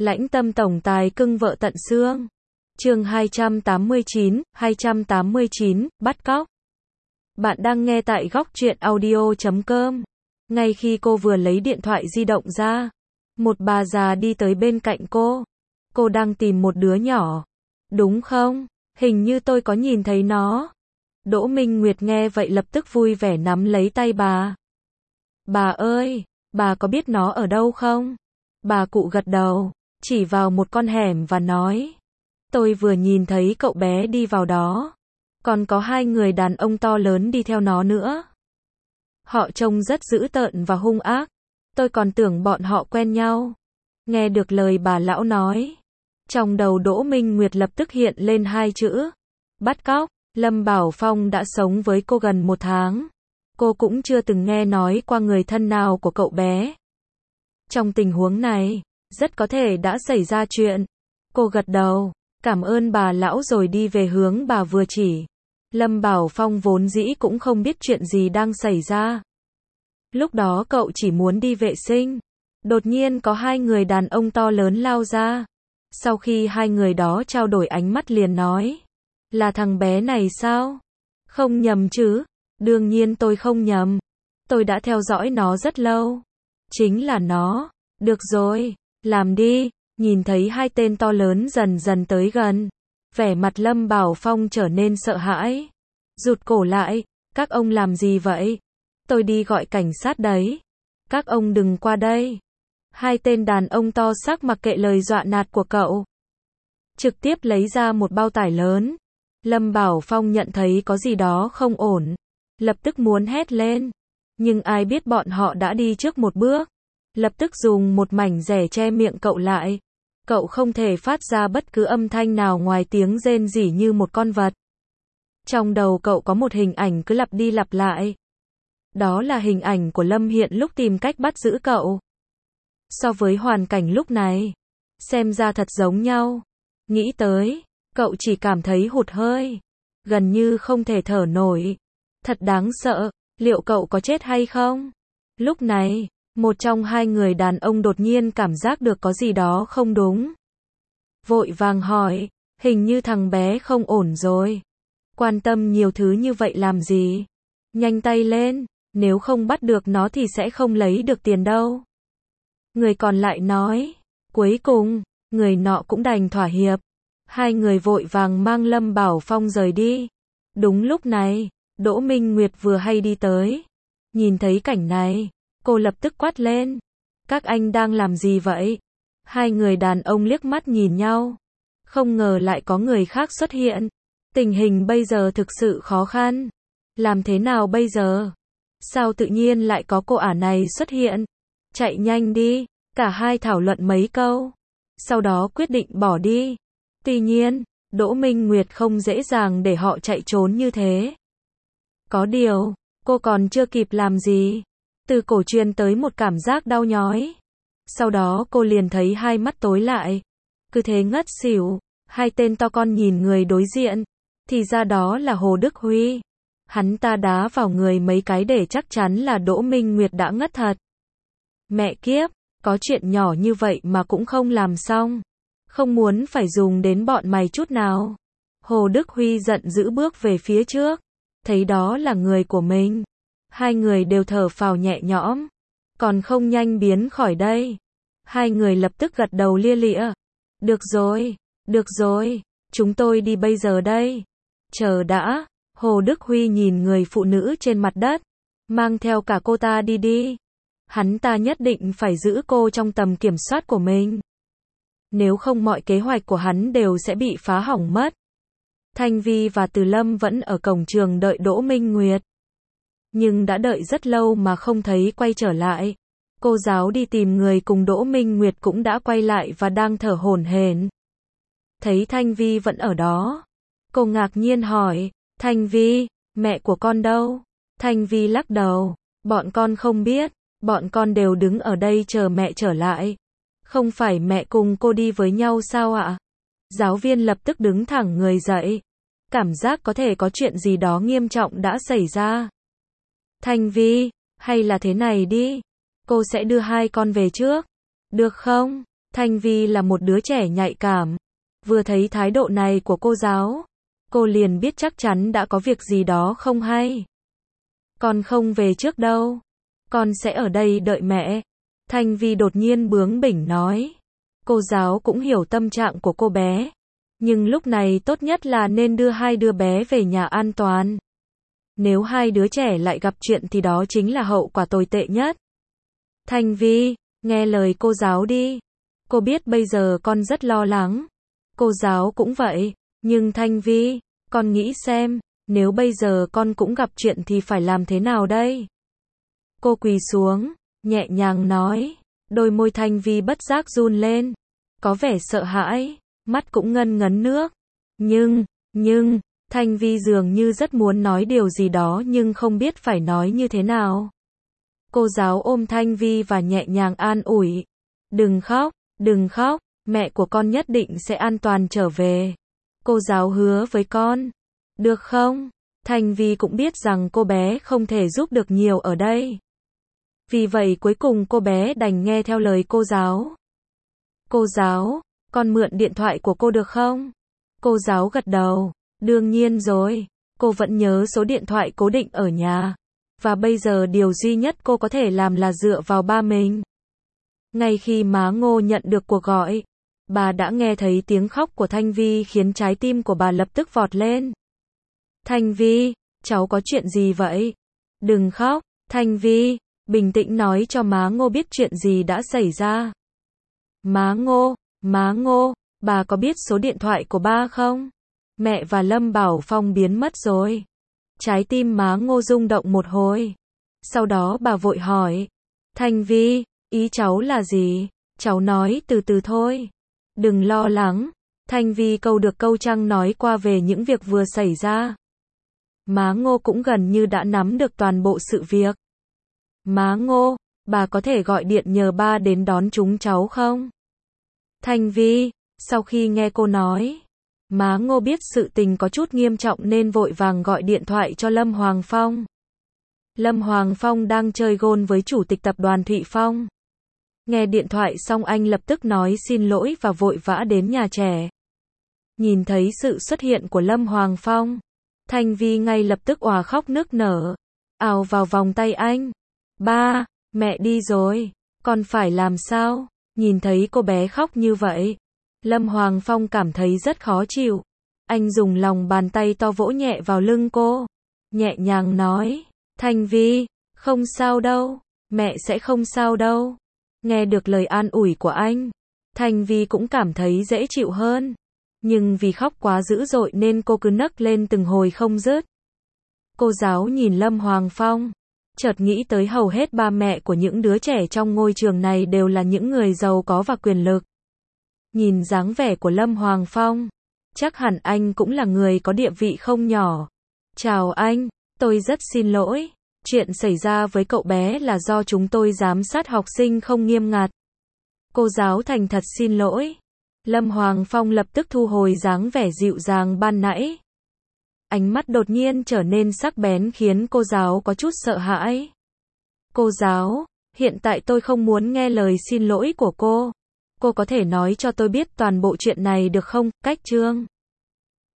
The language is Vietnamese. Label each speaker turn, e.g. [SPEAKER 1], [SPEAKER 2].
[SPEAKER 1] Lãnh tâm tổng tài cưng vợ tận xương. Chương 289, bắt cóc. Bạn đang nghe tại góc truyện audio.com. Ngay khi cô vừa lấy điện thoại di động ra, một bà già đi tới bên cạnh cô. Cô đang tìm một đứa nhỏ, đúng không? Hình như tôi có nhìn thấy nó. Đỗ Minh Nguyệt nghe vậy lập tức vui vẻ nắm lấy tay bà. Bà ơi, bà có biết nó ở đâu không? Bà cụ gật đầu, chỉ vào một con hẻm và nói. Tôi vừa nhìn thấy cậu bé đi vào đó. Còn có hai người đàn ông to lớn đi theo nó nữa. Họ trông rất dữ tợn và hung ác. Tôi còn tưởng bọn họ quen nhau. Nghe được lời bà lão nói, trong đầu Đỗ Minh Nguyệt lập tức hiện lên hai chữ. Bắt cóc. Lâm Bảo Phong đã sống với cô gần 1 tháng. Cô cũng chưa từng nghe nói qua người thân nào của cậu bé. Trong tình huống này, rất có thể đã xảy ra chuyện. Cô gật đầu, cảm ơn bà lão rồi đi về hướng bà vừa chỉ. Lâm Bảo Phong vốn dĩ cũng không biết chuyện gì đang xảy ra. Lúc đó cậu chỉ muốn đi vệ sinh. Đột nhiên có hai người đàn ông to lớn lao ra. Sau khi hai người đó trao đổi ánh mắt liền nói. Là thằng bé này sao? Không nhầm chứ? Đương nhiên tôi không nhầm. Tôi đã theo dõi nó rất lâu. Chính là nó. Được rồi, làm đi. Nhìn thấy hai tên to lớn dần dần tới gần. Vẻ mặt Lâm Bảo Phong trở nên sợ hãi. Rụt cổ lại. Các ông làm gì vậy? Tôi đi gọi cảnh sát đấy. Các ông đừng qua đây. Hai tên đàn ông to xác mặc kệ lời dọa nạt của cậu. Trực tiếp lấy ra một bao tải lớn. Lâm Bảo Phong nhận thấy có gì đó không ổn. Lập tức muốn hét lên. Nhưng ai biết bọn họ đã đi trước một bước. Lập tức dùng một mảnh rẻ che miệng cậu lại. Cậu không thể phát ra bất cứ âm thanh nào ngoài tiếng rên rỉ như một con vật. Trong đầu cậu có một hình ảnh cứ lặp đi lặp lại. Đó là hình ảnh của Lâm Hiện lúc tìm cách bắt giữ cậu. So với hoàn cảnh lúc này, xem ra thật giống nhau. Nghĩ tới, cậu chỉ cảm thấy hụt hơi. Gần như không thể thở nổi. Thật đáng sợ, liệu cậu có chết hay không? Lúc này, một trong hai người đàn ông đột nhiên cảm giác được có gì đó không đúng. Vội vàng hỏi, hình như thằng bé không ổn rồi. Quan tâm nhiều thứ như vậy làm gì? Nhanh tay lên, nếu không bắt được nó thì sẽ không lấy được tiền đâu. Người còn lại nói, cuối cùng, người nọ cũng đành thỏa hiệp. Hai người vội vàng mang Lâm Bảo Phong rời đi. Đúng lúc này, Đỗ Minh Nguyệt vừa hay đi tới. Nhìn thấy cảnh này, cô lập tức quát lên. Các anh đang làm gì vậy? Hai người đàn ông liếc mắt nhìn nhau. Không ngờ lại có người khác xuất hiện. Tình hình bây giờ thực sự khó khăn. Làm thế nào bây giờ? Sao tự nhiên lại có cô ả này xuất hiện? Chạy nhanh đi. Cả hai thảo luận mấy câu. Sau đó quyết định bỏ đi. Tuy nhiên, Đỗ Minh Nguyệt không dễ dàng để họ chạy trốn như thế. Có điều, cô còn chưa kịp làm gì. Từ cổ truyền tới một cảm giác đau nhói. Sau đó cô liền thấy hai mắt tối lại. Cứ thế ngất xỉu. Hai tên to con nhìn người đối diện. Thì ra đó là Hồ Đức Huy. Hắn ta đá vào người mấy cái để chắc chắn là Đỗ Minh Nguyệt đã ngất thật. Mẹ kiếp, có chuyện nhỏ như vậy mà cũng không làm xong. Không muốn phải dùng đến bọn mày chút nào. Hồ Đức Huy giận dữ bước về phía trước. Thấy đó là người của mình. Hai người đều thở phào nhẹ nhõm. Còn không nhanh biến khỏi đây. Hai người lập tức gật đầu lia lịa. Được rồi, chúng tôi đi bây giờ đây. Chờ đã, Hồ Đức Huy nhìn người phụ nữ trên mặt đất. Mang theo cả cô ta đi đi. Hắn ta nhất định phải giữ cô trong tầm kiểm soát của mình. Nếu không mọi kế hoạch của hắn đều sẽ bị phá hỏng mất. Thanh Vi và Từ Lâm vẫn ở cổng trường đợi Đỗ Minh Nguyệt. Nhưng đã đợi rất lâu mà không thấy quay trở lại. Cô giáo đi tìm người cùng Đỗ Minh Nguyệt cũng đã quay lại và đang thở hổn hển. Thấy Thanh Vi vẫn ở đó. Cô ngạc nhiên hỏi, Thanh Vi, mẹ của con đâu? Thanh Vi lắc đầu, bọn con không biết, bọn con đều đứng ở đây chờ mẹ trở lại. Không phải mẹ cùng cô đi với nhau sao ạ? Giáo viên lập tức đứng thẳng người dậy. Cảm giác có thể có chuyện gì đó nghiêm trọng đã xảy ra. Thanh Vi, hay là thế này đi. Cô sẽ đưa hai con về trước. Được không? Thanh Vi là một đứa trẻ nhạy cảm. Vừa thấy thái độ này của cô giáo, cô liền biết chắc chắn đã có việc gì đó không hay. Con không về trước đâu. Con sẽ ở đây đợi mẹ. Thanh Vi đột nhiên bướng bỉnh nói. Cô giáo cũng hiểu tâm trạng của cô bé. Nhưng lúc này tốt nhất là nên đưa hai đứa bé về nhà an toàn. Nếu hai đứa trẻ lại gặp chuyện thì đó chính là hậu quả tồi tệ nhất. Thanh Vi, nghe lời cô giáo đi. Cô biết bây giờ con rất lo lắng. Cô giáo cũng vậy. Nhưng Thanh Vi, con nghĩ xem, nếu bây giờ con cũng gặp chuyện thì phải làm thế nào đây? Cô quỳ xuống, nhẹ nhàng nói. Đôi môi Thanh Vi bất giác run lên. Có vẻ sợ hãi, mắt cũng ngân ngấn nước. Nhưng, Thanh Vi dường như rất muốn nói điều gì đó nhưng không biết phải nói như thế nào. Cô giáo ôm Thanh Vi và nhẹ nhàng an ủi. Đừng khóc, mẹ của con nhất định sẽ an toàn trở về. Cô giáo hứa với con. Được không? Thanh Vi cũng biết rằng cô bé không thể giúp được nhiều ở đây. Vì vậy cuối cùng cô bé đành nghe theo lời cô giáo. Cô giáo, con mượn điện thoại của cô được không? Cô giáo gật đầu. Đương nhiên rồi, cô vẫn nhớ số điện thoại cố định ở nhà. Và bây giờ điều duy nhất cô có thể làm là dựa vào ba mình. Ngay khi má Ngô nhận được cuộc gọi, bà đã nghe thấy tiếng khóc của Thanh Vi khiến trái tim của bà lập tức vọt lên. Thanh Vi, cháu có chuyện gì vậy? Đừng khóc, Thanh Vi, bình tĩnh nói cho má Ngô biết chuyện gì đã xảy ra. Má Ngô, bà có biết số điện thoại của ba không? Mẹ và Lâm Bảo Phong biến mất rồi. Trái tim má Ngô rung động một hồi. Sau đó bà vội hỏi. Thanh Vi, ý cháu là gì? Cháu nói từ từ thôi. Đừng lo lắng. Thanh Vi câu được câu trăng nói qua về những việc vừa xảy ra. Má Ngô cũng gần như đã nắm được toàn bộ sự việc. Má Ngô, bà có thể gọi điện nhờ ba đến đón chúng cháu không? Thanh Vi, sau khi nghe cô nói, má Ngô biết sự tình có chút nghiêm trọng nên vội vàng gọi điện thoại cho Lâm Hoàng Phong. Lâm Hoàng Phong đang chơi gôn với chủ tịch tập đoàn Thụy Phong. Nghe điện thoại xong anh lập tức nói xin lỗi và vội vã đến nhà trẻ. Nhìn thấy sự xuất hiện của Lâm Hoàng Phong, Thanh Vi ngay lập tức òa khóc nức nở, ào vào vòng tay anh. Ba, mẹ đi rồi, con phải làm sao? Nhìn thấy cô bé khóc như vậy, Lâm Hoàng Phong cảm thấy rất khó chịu. Anh dùng lòng bàn tay to vỗ nhẹ vào lưng cô, nhẹ nhàng nói, Thanh Vi, không sao đâu, mẹ sẽ không sao đâu. Nghe được lời an ủi của anh, Thanh Vi cũng cảm thấy dễ chịu hơn. Nhưng vì khóc quá dữ dội nên cô cứ nấc lên từng hồi không dứt. Cô giáo nhìn Lâm Hoàng Phong, chợt nghĩ tới hầu hết ba mẹ của những đứa trẻ trong ngôi trường này đều là những người giàu có và quyền lực. Nhìn dáng vẻ của Lâm Hoàng Phong, chắc hẳn anh cũng là người có địa vị không nhỏ. Chào anh, tôi rất xin lỗi. Chuyện xảy ra với cậu bé là do chúng tôi giám sát học sinh không nghiêm ngặt. Cô giáo thành thật xin lỗi. Lâm Hoàng Phong lập tức thu hồi dáng vẻ dịu dàng ban nãy. Ánh mắt đột nhiên trở nên sắc bén khiến cô giáo có chút sợ hãi. Cô giáo, hiện tại tôi không muốn nghe lời xin lỗi của cô. Cô có thể nói cho tôi biết toàn bộ chuyện này được không? Cách chương